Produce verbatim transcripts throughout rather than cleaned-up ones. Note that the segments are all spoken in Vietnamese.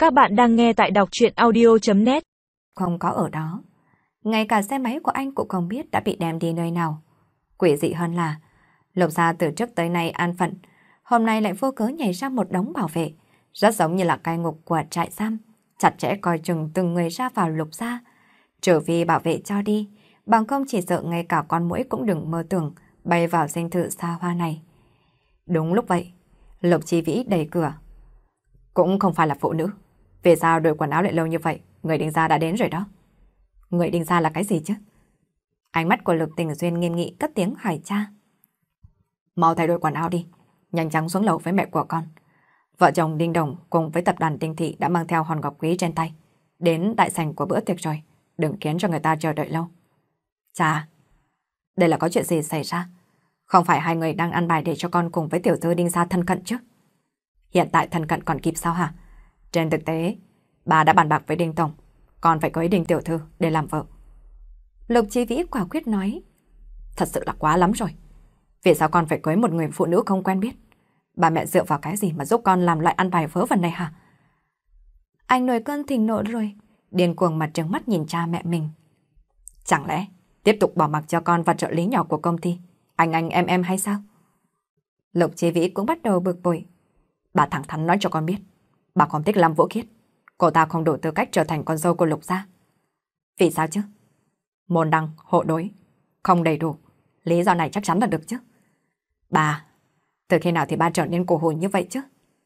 Các bạn đang nghe tại đọc truyện audio chấm net. Không có ở đó. Ngay cả xe máy của anh cũng không biết đã bị đem đi nơi nào. Quỷ dị hơn là Lục Gia từ trước tới nay an phận, hôm nay lại vô cớ nhảy ra một đống bảo vệ, rất giống như là cai ngục của trại giam, chặt chẽ coi chừng từng người ra vào Lục Gia. Trừ vì bảo vệ cho đi, bằng không chỉ sợ ngay cả con muỗi cũng đừng mơ tưởng bay vào dinh thự xa hoa này. Đúng lúc vậy, Lục Chi Vĩ đẩy cửa. Cũng không phải là phụ nữ. Vì sao đổi quần áo lại lâu như vậy? Người Đinh Gia đã đến rồi đó. Người Đinh Gia là cái gì chứ? Ánh mắt của Lục Tình Duyên nghiêm nghị cất tiếng hỏi cha. Mau thay đổi quần áo đi, nhanh chóng xuống lầu với mẹ của con. Vợ chồng Đinh Đồng cùng với tập đoàn Đinh Thị đã mang theo hòn ngọc quý trên tay đến đại sảnh của bữa tiệc rồi, đừng khiến cho người ta chờ đợi lâu. Cha, đây là có chuyện gì xảy ra? Không phải hai người đang ăn bài để cho con cùng với tiểu thư Đinh Gia thân cận chứ? Hiện tại thân cận còn kịp sao hả? Trên thực tế, bà đã bàn bạc với Đinh Tổng, con phải cưới Đinh tiểu thư để làm vợ. Lục Chí Vĩ quả quyết nói. Thật sự là quá lắm rồi. Vì sao con phải cưới một người phụ nữ không quen biết? Bà mẹ dựa vào cái gì mà giúp con làm loại ăn bài vớ vẩn này hả? Anh nổi cơn thịnh nộ rồi, điên cuồng mặt trừng mắt nhìn cha mẹ mình. Chẳng lẽ tiếp tục bỏ mặc cho con và trợ lý nhỏ của công ty, anh anh em em hay sao? Lục Chí Vĩ cũng bắt đầu bực bội. Bà thẳng thắn nói cho con biết, bà không thích Lâm Vũ Khiết. Cô ta không đủ tư cách trở thành con dâu của Lục gia. Vì sao chứ? Môn đăng, hộ đối, không đầy đủ. Lý do này chắc chắn là được chứ. Bà, từ khi nào thì ba trở nên cổ hủ như vậy chứ?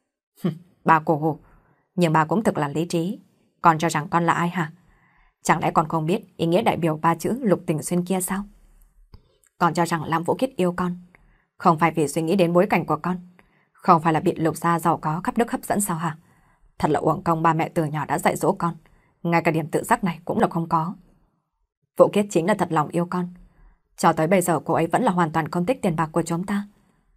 Bà cổ hủ, nhưng bà cũng thực là lý trí. Con cho rằng con là ai hả? Chẳng lẽ con không biết ý nghĩa đại biểu ba chữ Lục Tình Xuyên kia sao? Con cho rằng Lâm Vũ Khiết yêu con, không phải vì suy nghĩ đến bối cảnh của con, không phải là bị Lục gia giàu có khắp nước hấp dẫn sao hả? Thật là uổng công ba mẹ từ nhỏ đã dạy dỗ con, ngay cả điểm tự giác này cũng là không có. Vũ Khiết chính là thật lòng yêu con. Cho tới bây giờ cô ấy vẫn là hoàn toàn không thích tiền bạc của chúng ta.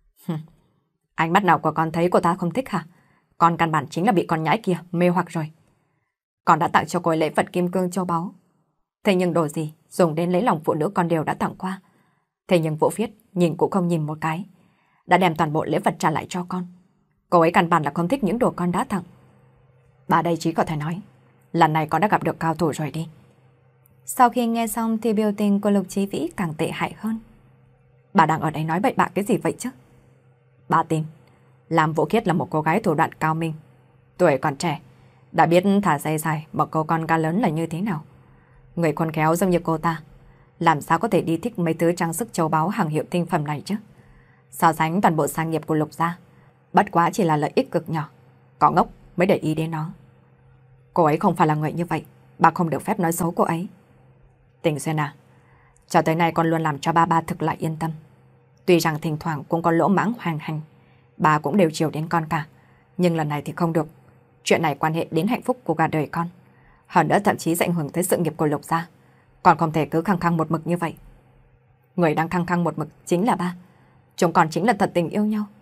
Ánh mắt nào của con thấy cô ta không thích hả? Con căn bản chính là bị con nhãi kia mê hoặc rồi. Con đã tặng cho cô ấy lễ vật kim cương châu báu. Thế nhưng đồ gì dùng đến lấy lòng phụ nữ con đều đã tặng qua. Thế nhưng Vũ Khiết nhìn cũng không nhìn một cái, đã đem toàn bộ lễ vật trả lại cho con. Cô ấy căn bản là không thích những đồ con đã tặng. Bà đây chỉ có thể nói, lần này con đã gặp được cao thủ rồi đi. Sau khi nghe xong thì biểu tình của Lục Chí Vĩ càng tệ hại hơn. Bà đang ở đây nói bậy bạ cái gì vậy chứ? Bà tin, Lam Vũ Khiết là một cô gái thủ đoạn cao minh. Tuổi còn trẻ, đã biết thả dây dài một câu con ca lớn là như thế nào. Người khôn khéo giống như cô ta, làm sao có thể đi thích mấy thứ trang sức châu báu hàng hiệu tinh phẩm này chứ? So sánh toàn bộ sang nghiệp của Lục gia, bất quá chỉ là lợi ích cực nhỏ. Có ngốc mới để ý đến nó. Cô ấy không phải là người như vậy, bà không được phép nói xấu cô ấy. Tình Xuyên à, cho tới nay con luôn làm cho ba ba thực lại yên tâm. Tuy rằng thỉnh thoảng cũng có lỗ mãng hoành hành, bà cũng đều chiều đến con cả. Nhưng lần này thì không được. Chuyện này quan hệ đến hạnh phúc của cả đời con. Hơn nữa thậm chí sẽ ảnh hưởng tới sự nghiệp của Lục gia. Con không thể cứ khăng khăng một mực như vậy. Người đang khăng khăng một mực chính là ba. Chúng con chính là thật tình yêu nhau.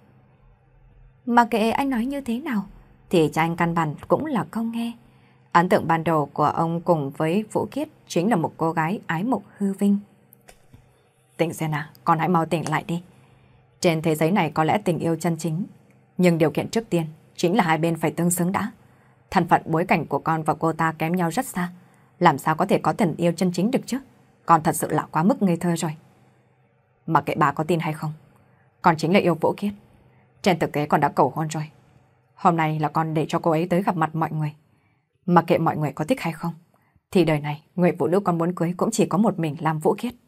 Mà kệ anh nói như thế nào thì cha anh căn bản cũng là không nghe. Ấn tượng ban đầu của ông cùng với Vũ Khiết chính là một cô gái ái mộ hư vinh. Tỉnh Xuyên à, con hãy mau tỉnh lại đi. Trên thế giới này có lẽ tình yêu chân chính, nhưng điều kiện trước tiên chính là hai bên phải tương xứng đã. Thân phận bối cảnh của con và cô ta kém nhau rất xa, làm sao có thể có tình yêu chân chính được chứ? Con thật sự là quá mức ngây thơ rồi. Mặc kệ bà có tin hay không, con chính là yêu Vũ Khiết. Trên thực tế con đã cầu hôn rồi. Hôm nay là con để cho cô ấy tới gặp mặt mọi người. Mặc kệ mọi người có thích hay không, thì đời này người phụ nữ con muốn cưới cũng chỉ có một mình Lam Vũ Khiết.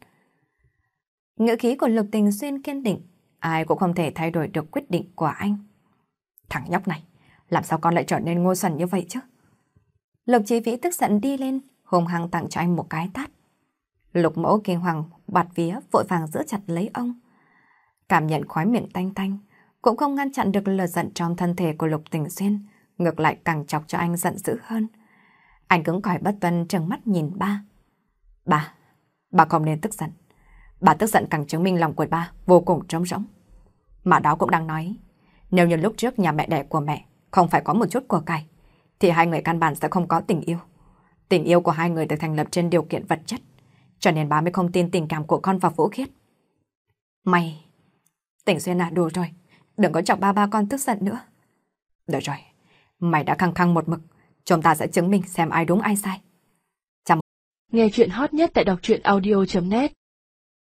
Ngữ khí của Lục Tình Xuyên kiên định, ai cũng không thể thay đổi được quyết định của anh. Thằng nhóc này, làm sao con lại trở nên ngu xuẩn như vậy chứ? Lục Chí Vĩ tức giận đi lên, hùng hăng tặng cho anh một cái tát. Lục Mẫu kinh hoàng bạt vía vội vàng giữ chặt lấy ông. Cảm nhận khói miệng tanh tanh, cũng không ngăn chặn được lửa giận trong thân thể của Lục Tình Xuyên, ngược lại càng chọc cho anh giận dữ hơn. Anh cứng cỏi bất tuân trừng mắt nhìn ba. Ba, bà không nên tức giận. Bà tức giận càng chứng minh lòng của ba vô cùng trống rỗng. Mà đó cũng đang nói, nếu như lúc trước nhà mẹ đẻ của mẹ không phải có một chút của cải, thì hai người căn bản sẽ không có tình yêu. Tình yêu của hai người được thành lập trên điều kiện vật chất, cho nên bà mới không tin tình cảm của con và Vũ Khiết. Mày, Tình Xuyên à, đùa rồi, đừng có chọc ba ba con tức giận nữa. Được rồi, mày đã khăng khăng một mực, Chúng ta sẽ chứng minh xem ai đúng ai sai. Nghe chuyện hot nhất tại đọc truyện audio chấm net